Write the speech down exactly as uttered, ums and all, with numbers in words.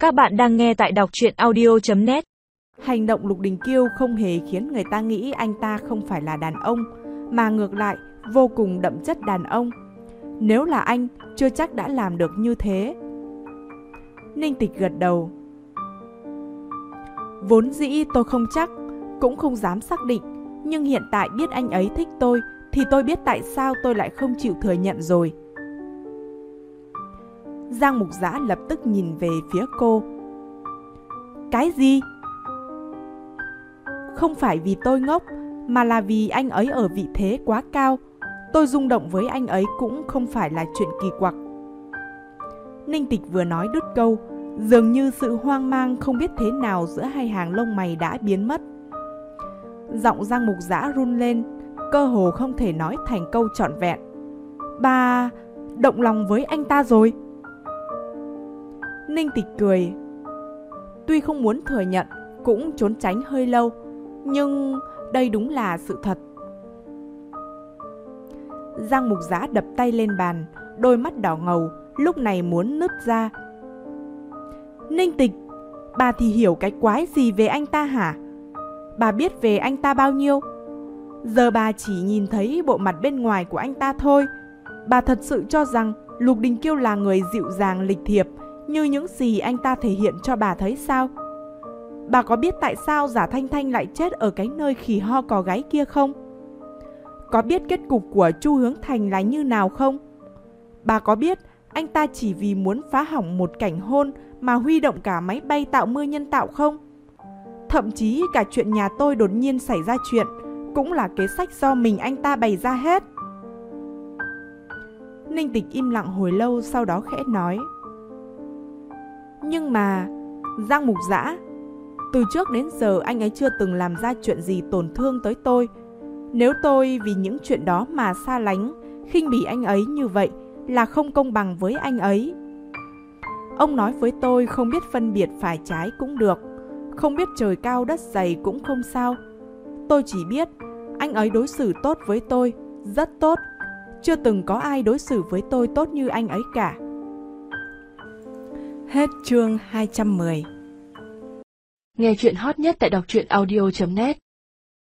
Các bạn đang nghe tại đọc truyện audio chấm net. Hành động Lục Đình Kiêu không hề khiến người ta nghĩ anh ta không phải là đàn ông, mà ngược lại vô cùng đậm chất đàn ông. Nếu là anh, chưa chắc đã làm được như thế. Ninh Tịch gật đầu. Vốn dĩ tôi không chắc, cũng không dám xác định, nhưng hiện tại biết anh ấy thích tôi, thì tôi biết tại sao tôi lại không chịu thừa nhận rồi. Giang Mục Dã lập tức nhìn về phía cô. Cái gì? Không phải vì tôi ngốc, mà là vì anh ấy ở vị thế quá cao. Tôi rung động với anh ấy cũng không phải là chuyện kỳ quặc. Ninh Tịch vừa nói đứt câu, dường như sự hoang mang không biết thế nào giữa hai hàng lông mày đã biến mất. Giọng Giang Mục Dã run lên, cơ hồ không thể nói thành câu trọn vẹn. Bà động lòng với anh ta rồi. Ninh Tịch cười. Tuy không muốn thừa nhận, cũng trốn tránh hơi lâu, nhưng đây đúng là sự thật. Giang Mục Dã đập tay lên bàn, đôi mắt đỏ ngầu, lúc này muốn nứt ra. Ninh Tịch, bà thì hiểu cái quái gì về anh ta hả? Bà biết về anh ta bao nhiêu? Giờ bà chỉ nhìn thấy bộ mặt bên ngoài của anh ta thôi. Bà thật sự cho rằng Lục Đình Kiêu là người dịu dàng lịch thiệp như những gì anh ta thể hiện cho bà thấy sao? Bà có biết tại sao Giả Thanh Thanh lại chết ở cái nơi khỉ ho cò gáy kia không? Có biết kết cục của Chu Hướng Thành là như nào không? Bà có biết anh ta chỉ vì muốn phá hỏng một cảnh hôn mà huy động cả máy bay tạo mưa nhân tạo không? Thậm chí cả chuyện nhà tôi đột nhiên xảy ra chuyện cũng là kế sách do mình anh ta bày ra hết. Ninh Tịch im lặng hồi lâu, sau đó khẽ nói. Nhưng mà Giang Mục Dã, từ trước đến giờ anh ấy chưa từng làm ra chuyện gì tổn thương tới tôi. Nếu tôi vì những chuyện đó mà xa lánh, khinh bỉ anh ấy như vậy là không công bằng với anh ấy. Ông nói với tôi không biết phân biệt phải trái cũng được, không biết trời cao đất dày cũng không sao. Tôi chỉ biết anh ấy đối xử tốt với tôi, rất tốt. Chưa từng có ai đối xử với tôi tốt như anh ấy cả. Hết chương hai trăm mười. Nghe chuyện hot nhất tại đọc truyện audio chấm net.